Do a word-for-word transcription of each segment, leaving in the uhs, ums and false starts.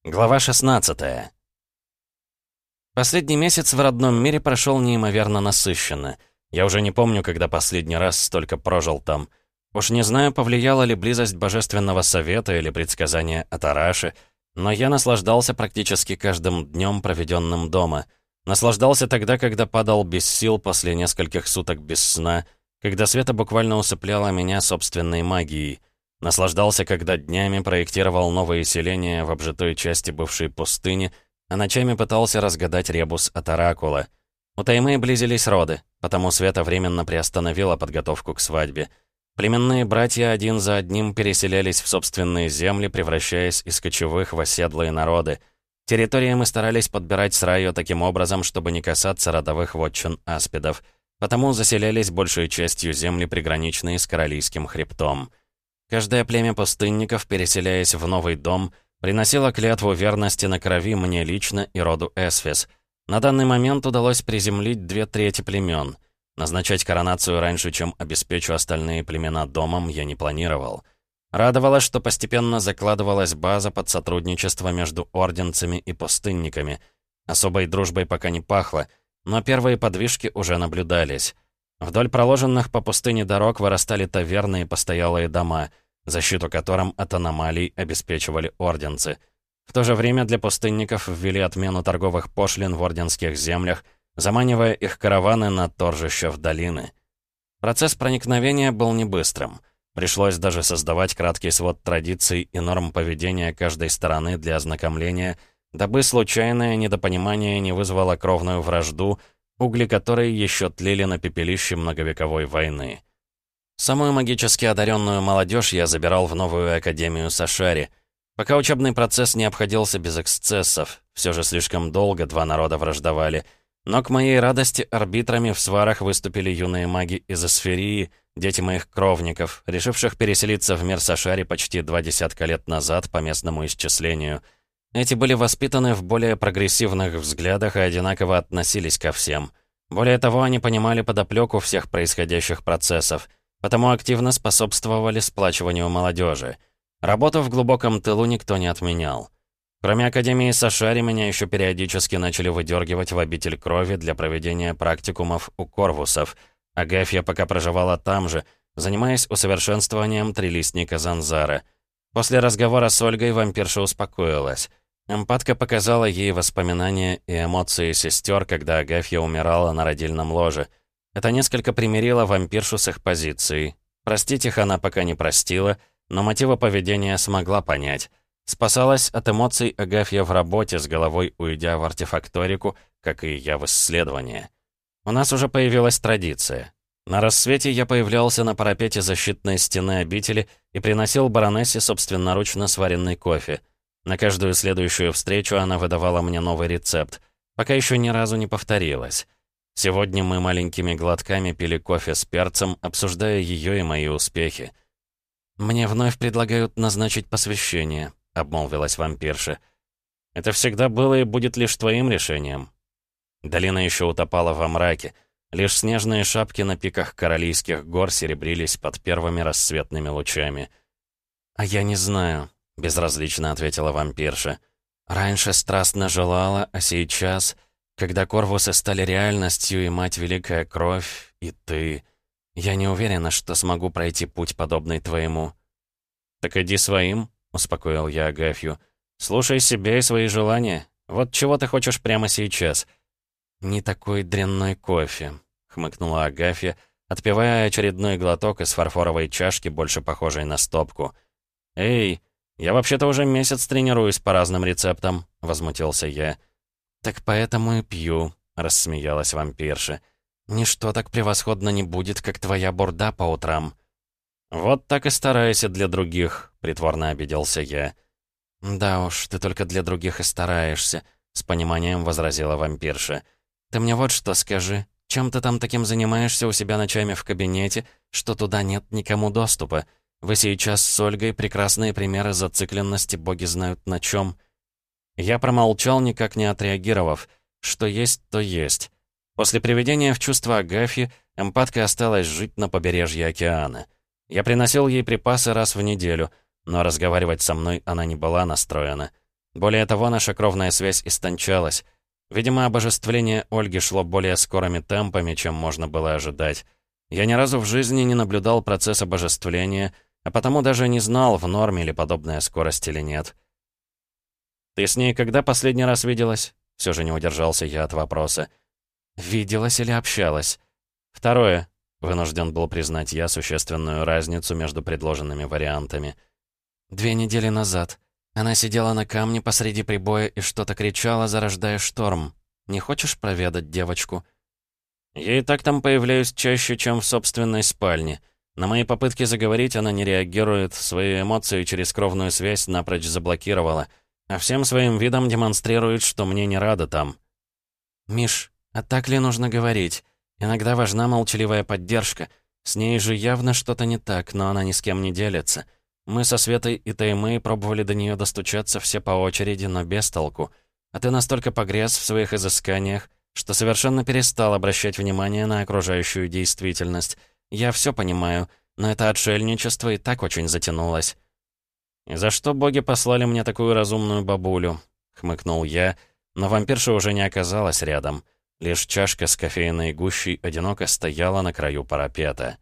Глава шестнадцатая. Последний месяц в родном мире прошел неимоверно насыщенно. Я уже не помню, когда последний раз столько прожил там. Уж не знаю, повлияла ли близость Божественного Совета или предсказания от Араши, но я наслаждался практически каждым днем, проведенным дома. Наслаждался тогда, когда падал без сил после нескольких суток без сна, когда Света буквально усыпляла меня собственной магией. Наслаждался, когда днями проектировал новые селения в обжитой части бывшей пустыни, а ночами пытался разгадать ребус от оракула. У Таймы близились роды, потому Света временно приостановила подготовку к свадьбе. Племенные братья один за одним переселялись в собственные земли, превращаясь из кочевых в оседлые народы. Территории мы старались подбирать с Райо таким образом, чтобы не касаться родовых вотчин аспидов, потому заселялись большей частью земли, приграничные с Королийским хребтом. Каждое племя пустынников, переселяясь в новый дом, приносило клятву верности на крови мне лично и роду Эсфис. На данный момент удалось приземлить две трети племен. Назначать коронацию раньше, чем обеспечу остальные племена домом, я не планировал. Радовало, что постепенно закладывалась база под сотрудничество между орденцами и пустынниками. Особой дружбой пока не пахло, но первые подвижки уже наблюдались. Вдоль проложенных по пустыне дорог вырастали таверны и постоялые дома, защиту которым от аномалий обеспечивали орденцы. В то же время для пустынников ввели отмену торговых пошлин в орденских землях, заманивая их караваны на торжища в долины. Процесс проникновения был не быстрым. Пришлось даже создавать краткий свод традиций и норм поведения каждой стороны для ознакомления, дабы случайное недопонимание не вызвало кровную вражду, угли которой еще тлели на пепелище многовековой войны. Самую магически одаренную молодежь я забирал в новую Академию Сашари. Пока учебный процесс не обходился без эксцессов, все же слишком долго два народа враждовали. Но к моей радости арбитрами в сварах выступили юные маги из Эсферии, дети моих кровников, решивших переселиться в мир Сашари почти два десятка лет назад по местному исчислению. Эти были воспитаны в более прогрессивных взглядах и одинаково относились ко всем. Более того, они понимали подоплеку всех происходящих процессов, потому активно способствовали сплачиванию молодежи. Работу в глубоком тылу никто не отменял. Кроме Академии Сашари, меня еще периодически начали выдергивать в обитель крови для проведения практикумов у корвусов. Агафья пока проживала там же, занимаясь усовершенствованием трилистника Занзара. После разговора с Ольгой вампирша успокоилась. Эмпатка показала ей воспоминания и эмоции сестер, когда Агафья умирала на родильном ложе. Это несколько примирило вампиршу с их позицией. Простить их она пока не простила, но мотивы поведения смогла понять. Спасалась от эмоций Агафья в работе, с головой уйдя в артефакторику, как и я в исследование. У нас уже появилась традиция. На рассвете я появлялся на парапете защитной стены обители и приносил баронессе собственноручно сваренный кофе. На каждую следующую встречу она выдавала мне новый рецепт. Пока еще ни разу не повторилось. Сегодня мы маленькими глотками пили кофе с перцем, обсуждая ее и мои успехи. «Мне вновь предлагают назначить посвящение», — обмолвилась вампирша. «Это всегда было и будет лишь твоим решением». Долина еще утопала во мраке. Лишь снежные шапки на пиках Королийских гор серебрились под первыми рассветными лучами. «А я не знаю», — безразлично ответила вампирша. «Раньше страстно желала, а сейчас, когда корвусы стали реальностью, и мать Великая Кровь, и ты, я не уверена, что смогу пройти путь, подобный твоему». «Так иди своим», — успокоил я Агафью. «Слушай себя и свои желания. Вот чего ты хочешь прямо сейчас?» «Не такой дрянной кофе», — хмыкнула Агафья, отпивая очередной глоток из фарфоровой чашки, больше похожей на стопку. «Эй, я вообще-то уже месяц тренируюсь по разным рецептам», — возмутился я. «Так поэтому и пью», — рассмеялась вампирша. «Ничто так превосходно не будет, как твоя бурда по утрам». «Вот так и старайся для других», — притворно обиделся я. «Да уж, ты только для других и стараешься», — с пониманием возразила вампирша. «Ты мне вот что скажи. Чем ты там таким занимаешься у себя ночами в кабинете, что туда нет никому доступа? Вы сейчас с Ольгой прекрасные примеры зацикленности, боги знают на чем». Я промолчал, никак не отреагировав. Что есть, то есть. После приведения в чувство Агафьи, эмпатка осталась жить на побережье океана. Я приносил ей припасы раз в неделю, но разговаривать со мной она не была настроена. Более того, наша кровная связь истончалась. Видимо, обожествление Ольги шло более скорыми темпами, чем можно было ожидать. Я ни разу в жизни не наблюдал процесс обожествления, а потому даже не знал, в норме ли подобная скорость или нет. «Ты с ней когда последний раз виделась?» Все же не удержался я от вопроса. «Виделась или общалась?» «Второе», — вынужден был признать я существенную разницу между предложенными вариантами. «Две недели назад. Она сидела на камне посреди прибоя и что-то кричала, зарождая шторм. Не хочешь проведать девочку?» «Я и так там появляюсь чаще, чем в собственной спальне. На мои попытки заговорить она не реагирует, свои эмоции через кровную связь напрочь заблокировала, а всем своим видом демонстрирует, что мне не рада там». «Миш, а так ли нужно говорить? Иногда важна молчаливая поддержка. С ней же явно что-то не так, но она ни с кем не делится. Мы со Светой и Таймэй пробовали до нее достучаться все по очереди, но без толку. А ты настолько погряз в своих изысканиях, что совершенно перестал обращать внимание на окружающую действительность. Я все понимаю, но это отшельничество и так очень затянулось». «И за что боги послали мне такую разумную бабулю?» — хмыкнул я, но вампирша уже не оказалась рядом. Лишь чашка с кофейной гущей одиноко стояла на краю парапета.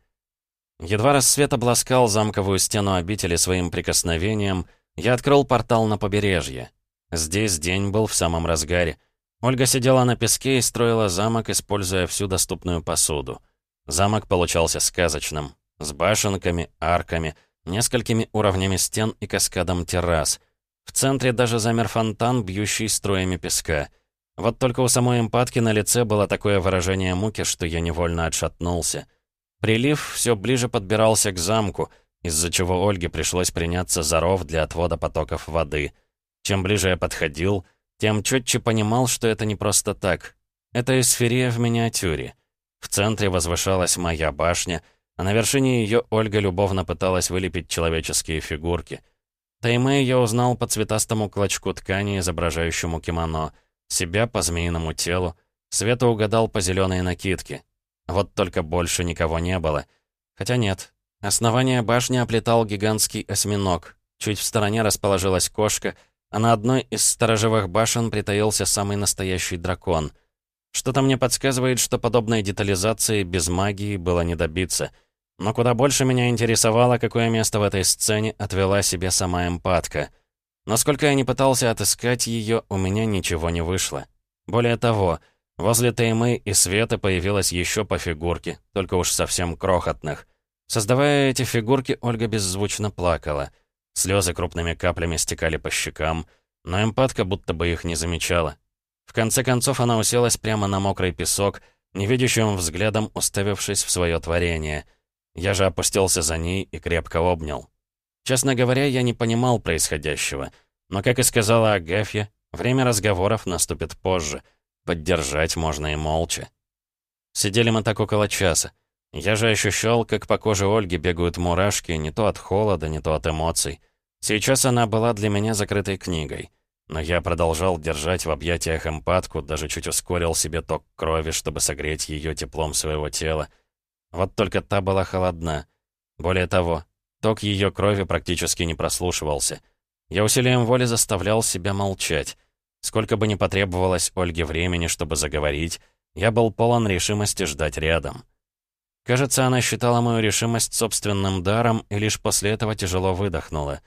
Едва рассвет обласкал замковую стену обители своим прикосновением, я открыл портал на побережье. Здесь день был в самом разгаре. Ольга сидела на песке и строила замок, используя всю доступную посуду. Замок получался сказочным, с башенками, арками, несколькими уровнями стен и каскадом террас. В центре даже замер фонтан, бьющий струями песка. Вот только у самой эмпатки на лице было такое выражение муки, что я невольно отшатнулся. Прилив все ближе подбирался к замку, из-за чего Ольге пришлось приняться за ров для отвода потоков воды. Чем ближе я подходил, тем четче понимал, что это не просто так. Это эсфирия в миниатюре. В центре возвышалась моя башня, а на вершине ее Ольга любовно пыталась вылепить человеческие фигурки. Таймэй я узнал по цветастому клочку ткани, изображающему кимоно, себя по змеиному телу, Свету угадал по зеленой накидке. Вот только больше никого не было. Хотя нет. Основание башни оплетал гигантский осьминог. Чуть в стороне расположилась кошка, а на одной из сторожевых башен притаился самый настоящий дракон. Что-то мне подсказывает, что подобной детализации без магии было не добиться. Но куда больше меня интересовало, какое место в этой сцене отвела себе сама эмпатка. Насколько я не пытался отыскать ее, у меня ничего не вышло. Более того, возле Таймэй и Светы появилось еще по фигурке, только уж совсем крохотных. Создавая эти фигурки, Ольга беззвучно плакала. Слезы крупными каплями стекали по щекам, но эмпатка будто бы их не замечала. В конце концов она уселась прямо на мокрый песок, невидящим взглядом уставившись в свое творение. Я же опустился за ней и крепко обнял. Честно говоря, я не понимал происходящего, но, как и сказала Агафья, время разговоров наступит позже. Поддержать можно и молча. Сидели мы так около часа. Я же ощущал, как по коже Ольги бегают мурашки, не то от холода, не то от эмоций. Сейчас она была для меня закрытой книгой. Но я продолжал держать в объятиях эмпатку, даже чуть ускорил себе ток крови, чтобы согреть ее теплом своего тела. Вот только та была холодна. Более того, ток ее крови практически не прослушивался. Я усилием воли заставлял себя молчать. Сколько бы ни потребовалось Ольге времени, чтобы заговорить, я был полон решимости ждать рядом. Кажется, она считала мою решимость собственным даром и лишь после этого тяжело выдохнула.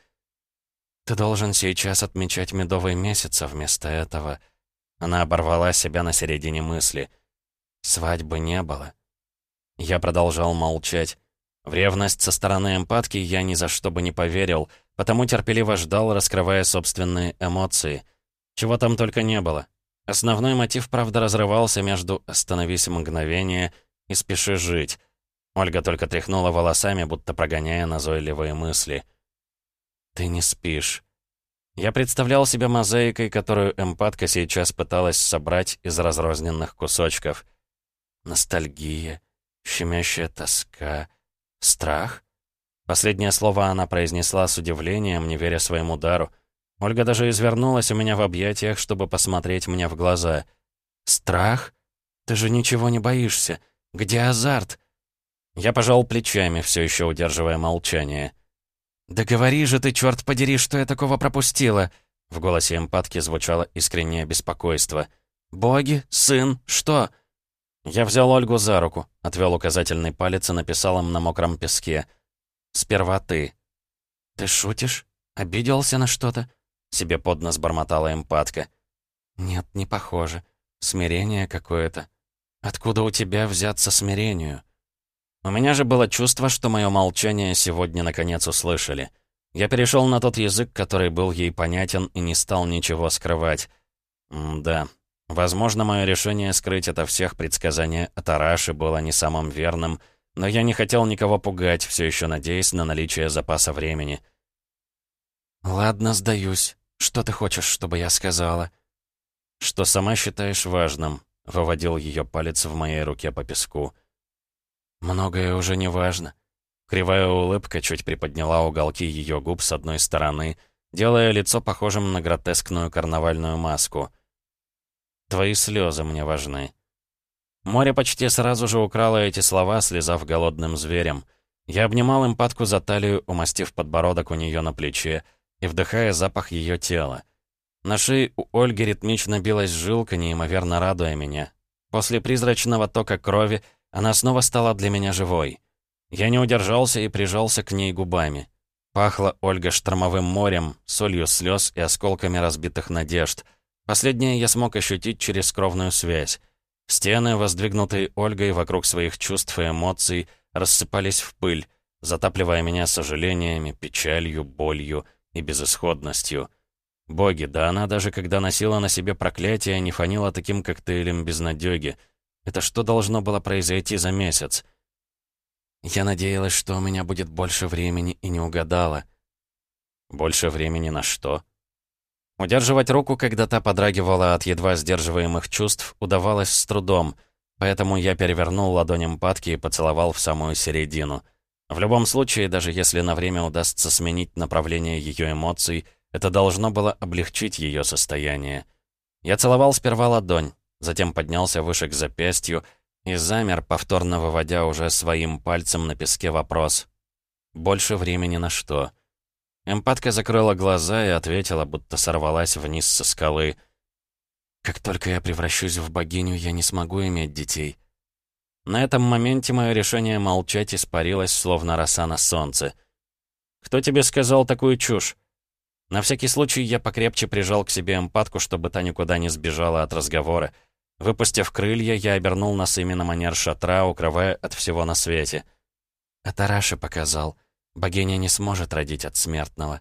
«Ты должен сейчас отмечать медовый месяц, а вместо этого...» Она оборвала себя на середине мысли. «Свадьбы не было». Я продолжал молчать. В ревность со стороны эмпатки я ни за что бы не поверил, потому терпеливо ждал, раскрывая собственные эмоции. Чего там только не было. Основной мотив, правда, разрывался между «остановись мгновение» и «спеши жить». Ольга только тряхнула волосами, будто прогоняя назойливые мысли. «Ты не спишь». Я представлял себя мозаикой, которую эмпатка сейчас пыталась собрать из разрозненных кусочков. Ностальгия, щемящая тоска, страх. Последнее слово она произнесла с удивлением, не веря своему дару. Ольга даже извернулась у меня в объятиях, чтобы посмотреть мне в глаза. «Страх? Ты же ничего не боишься. Где азарт?» Я пожал плечами, все еще удерживая молчание. «Да говори же ты, черт подери, что я такого пропустила!» В голосе эмпатки звучало искреннее беспокойство. «Боги? Сын? Что?» Я взял Ольгу за руку, отвел указательный палец и написал им на мокром песке. «Сперва ты». «Ты шутишь? Обиделся на что-то?» Себе под нос бормотала эмпатка. «Нет, не похоже. Смирение какое-то. Откуда у тебя взяться смирению?» У меня же было чувство, что мое молчание сегодня наконец услышали. Я перешел на тот язык, который был ей понятен, и не стал ничего скрывать. М-да. Возможно, мое решение скрыть ото всех предсказание Атараши было не самым верным, но я не хотел никого пугать, все еще надеясь на наличие запаса времени. «Ладно, сдаюсь. Что ты хочешь, чтобы я сказала?» «Что сама считаешь важным», — выводил ее палец в моей руке по песку. «Многое уже не важно». Кривая улыбка чуть приподняла уголки ее губ с одной стороны, делая лицо похожим на гротескную карнавальную маску. «Твои слезы мне важны». Море почти сразу же украло эти слова, слезав голодным зверем. Я обнимал эмпатку за талию, умастив подбородок у нее на плече и вдыхая запах ее тела. На шее у Ольги ритмично билась жилка, неимоверно радуя меня. После призрачного тока крови она снова стала для меня живой. Я не удержался и прижался к ней губами. Пахла Ольга штормовым морем, солью слез и осколками разбитых надежд. Последнее я смог ощутить через кровную связь. Стены, воздвигнутые Ольгой вокруг своих чувств и эмоций, рассыпались в пыль, затапливая меня сожалениями, печалью, болью и безысходностью. Боги, да она даже когда носила на себе проклятие, не фанила таким коктейлем безнадёги. Это что должно было произойти за месяц? Я надеялась, что у меня будет больше времени, и не угадала. Больше времени на что? Удерживать руку, когда та подрагивала от едва сдерживаемых чувств, удавалось с трудом, поэтому я перевернул ладонь эмпатки и поцеловал в самую середину. В любом случае, даже если на время удастся сменить направление ее эмоций, это должно было облегчить ее состояние. Я целовал сперва ладонь, затем поднялся выше к запястью и замер, повторно выводя уже своим пальцем на песке вопрос. «Больше времени на что?» Эмпатка закрыла глаза и ответила, будто сорвалась вниз со скалы. «Как только я превращусь в богиню, я не смогу иметь детей». На этом моменте мое решение молчать испарилось, словно роса на солнце. «Кто тебе сказал такую чушь?» На всякий случай я покрепче прижал к себе эмпатку, чтобы та никуда не сбежала от разговора. Выпустив крылья, я обернул нас именно манер шатра, укрывая от всего на свете. «Атараши показал. Богиня не сможет родить от смертного».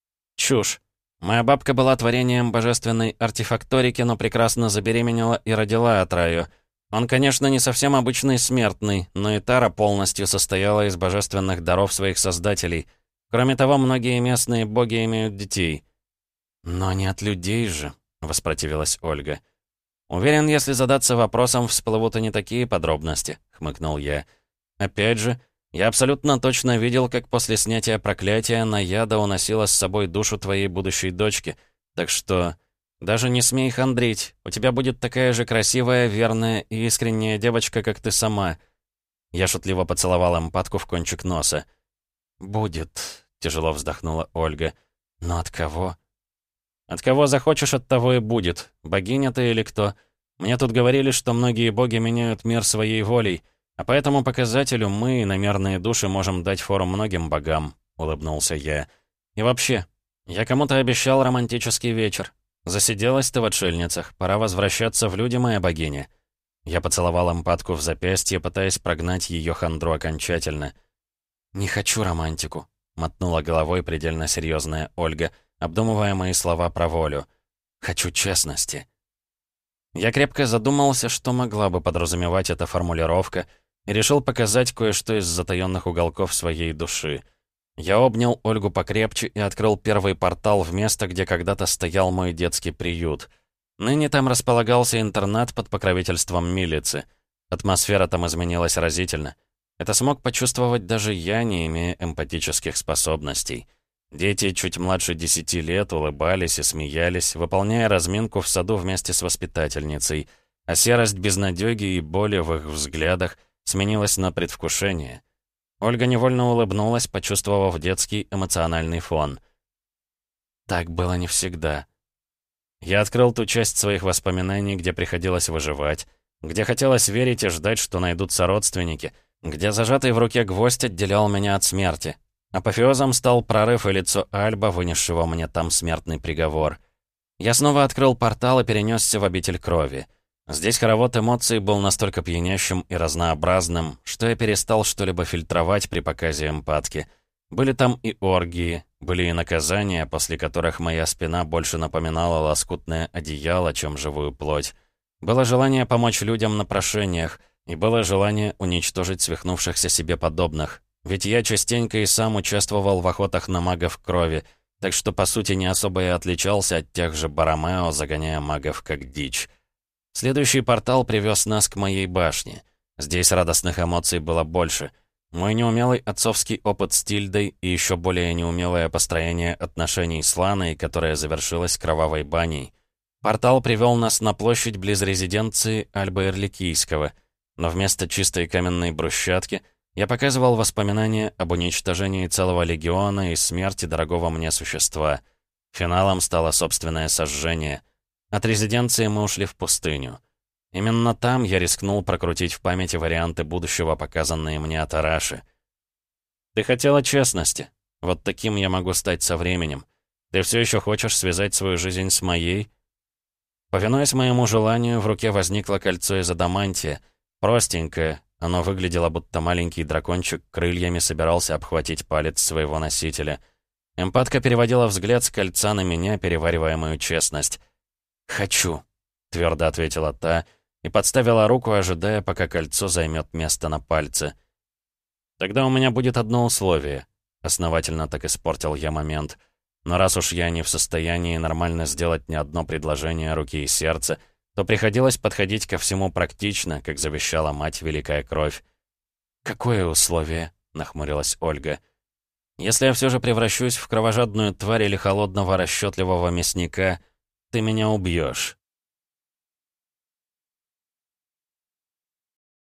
«Чушь. Моя бабка была творением божественной артефакторики, но прекрасно забеременела и родила Атраю. Он, конечно, не совсем обычный смертный, но и Тара полностью состояла из божественных даров своих создателей. Кроме того, многие местные боги имеют детей». «Но не от людей же», — воспротивилась Ольга. «Уверен, если задаться вопросом, всплывут и не такие подробности», — хмыкнул я. «Опять же, я абсолютно точно видел, как после снятия проклятия Наяда уносила с собой душу твоей будущей дочки, так что даже не смей хандрить, у тебя будет такая же красивая, верная и искренняя девочка, как ты сама». Я шутливо поцеловал эмпатку в кончик носа. «Будет», — тяжело вздохнула Ольга. «Но от кого?» «От кого захочешь, от того и будет. Богиня ты или кто? Мне тут говорили, что многие боги меняют мир своей волей, а по этому показателю мы, иномерные души, можем дать фору многим богам», — улыбнулся я. «И вообще, я кому-то обещал романтический вечер. Засиделась ты в отшельницах, пора возвращаться в люди, моя богиня». Я поцеловал эмпатку в запястье, пытаясь прогнать ее хандру окончательно. «Не хочу романтику», — мотнула головой предельно серьезная Ольга, обдумывая мои слова про волю. «Хочу честности». Я крепко задумался, что могла бы подразумевать эта формулировка, и решил показать кое-что из затаённых уголков своей души. Я обнял Ольгу покрепче и открыл первый портал в место, где когда-то стоял мой детский приют. Ныне там располагался интернат под покровительством милицы. Атмосфера там изменилась разительно. Это смог почувствовать даже я, не имея эмпатических способностей. Дети чуть младше десяти лет улыбались и смеялись, выполняя разминку в саду вместе с воспитательницей, а серость безнадёги и боли в их взглядах сменилась на предвкушение. Ольга невольно улыбнулась, почувствовав детский эмоциональный фон. «Так было не всегда», Я открыл ту часть своих воспоминаний, где приходилось выживать, где хотелось верить и ждать, что найдутся родственники, где зажатый в руке гвоздь отделял меня от смерти. Апофеозом стал прорыв и лицо Альба, вынесшего мне там смертный приговор. Я снова открыл портал и перенесся в обитель крови. Здесь хоровод эмоций был настолько пьянящим и разнообразным, что я перестал что-либо фильтровать при показе эмпатки. Были там и оргии, были и наказания, после которых моя спина больше напоминала лоскутное одеяло, чем живую плоть. Было желание помочь людям на прошениях, и было желание уничтожить свихнувшихся себе подобных. Ведь я частенько и сам участвовал в охотах на магов крови, так что, по сути, не особо и отличался от тех же Баромео, загоняя магов как дичь. Следующий портал привез нас к моей башне. Здесь радостных эмоций было больше. Мой неумелый отцовский опыт с Тильдой и еще более неумелое построение отношений с Ланой, которое завершилось кровавой баней. Портал привел нас на площадь близ резиденции Альба Ирликийского, но вместо чистой каменной брусчатки я показывал воспоминания об уничтожении целого легиона и смерти дорогого мне существа. Финалом стало собственное сожжение. От резиденции мы ушли в пустыню. Именно там я рискнул прокрутить в памяти варианты будущего, показанные мне от Араши. «Ты хотела честности. Вот таким я могу стать со временем. Ты все еще хочешь связать свою жизнь с моей?» Повинуясь моему желанию, в руке возникло кольцо из адамантия. Простенькое, оно выглядело, будто маленький дракончик крыльями собирался обхватить палец своего носителя. Эмпатка переводила взгляд с кольца на меня, переваривая мою честность. «Хочу», — твердо ответила та, и подставила руку, ожидая, пока кольцо займет место на пальце. «Тогда у меня будет одно условие». Основательно так испортил я момент. Но раз уж я не в состоянии нормально сделать ни одно предложение руки и сердца, то приходилось подходить ко всему практично, как завещала мать Великая Кровь. «Какое условие?» — нахмурилась Ольга. «Если я все же превращусь в кровожадную тварь или холодного расчетливого мясника, ты меня убьешь».